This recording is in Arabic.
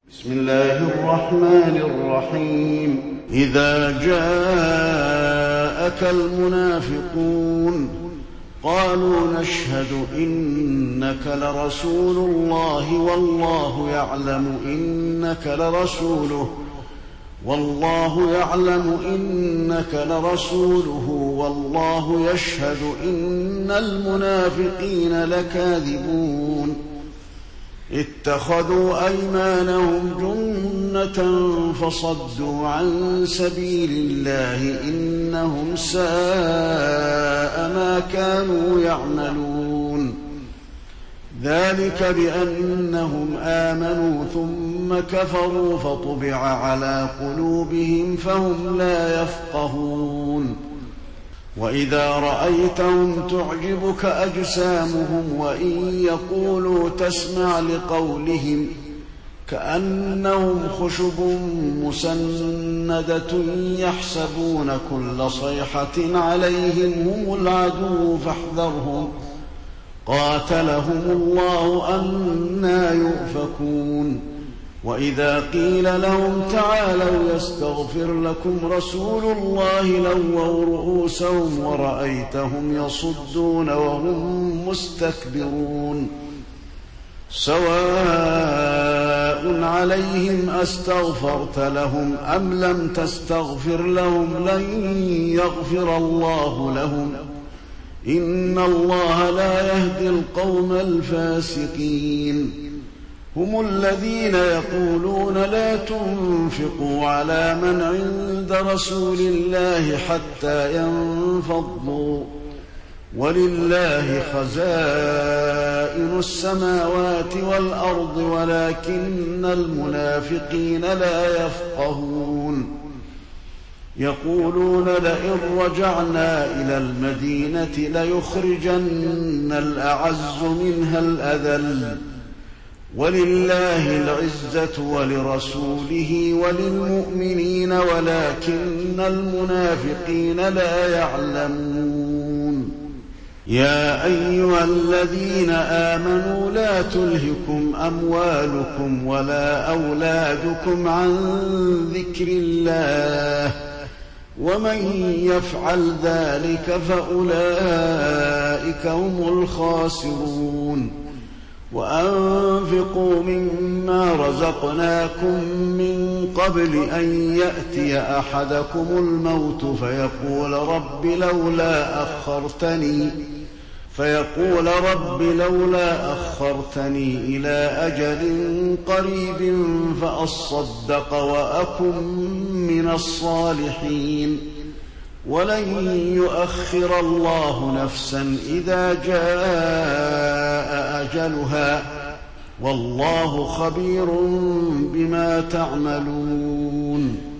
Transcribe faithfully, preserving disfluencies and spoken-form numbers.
بسم الله الرحمن الرحيم إذا جاءك المنافقون قالوا نشهد إنك لرسول الله والله يعلم إنك لرسوله والله يعلم إنك لرسوله والله يشهد إن المنافقين لكاذبون اتخذوا أيمانهم جنة فصدوا عن سبيل الله إنهم ساء ما كانوا يعملون ذلك بأنهم آمنوا ثم كفروا فطبع على قلوبهم فهم لا يفقهون وإذا رأيتهم تعجبك أجسامهم وإن يقولوا تسمع لقولهم كأنهم خشب مسندة يحسبون كل صيحة عليهم هم العدو فاحذرهم قاتلهم الله أنى يؤفكون وإذا قيل لهم تعالوا يستغفر لكم رسول الله لووا رؤوسهم ورأيتهم يصدون وهم مستكبرون سواء عليهم أستغفرت لهم أم لم تستغفر لهم لن يغفر الله لهم إن الله لا يهدي القوم الفاسقين هم الذين يقولون لا تنفقوا على من عند رسول الله حتى ينفضوا ولله خزائن السماوات والأرض ولكن المنافقين لا يفقهون يقولون لئن رجعنا إلى المدينة ليخرجن الأعز منها الأذل ولله العزة ولرسوله وللمؤمنين ولكن المنافقين لا يعلمون يا أيها الذين آمنوا لا تلهكم أموالكم ولا أولادكم عن ذكر الله ومن يفعل ذلك فأولئك هم الخاسرون وأنفقوا مما رزقناكم من قبل أن يأتي أحدكم الموت فيقول رب لولا أخرتني فيقول رب لولا أخرتني إلى أجل قريب فأصدق وأكن من الصالحين ولن يؤخر الله نفسا إذا جاء أجلها والله خبير بما تعملون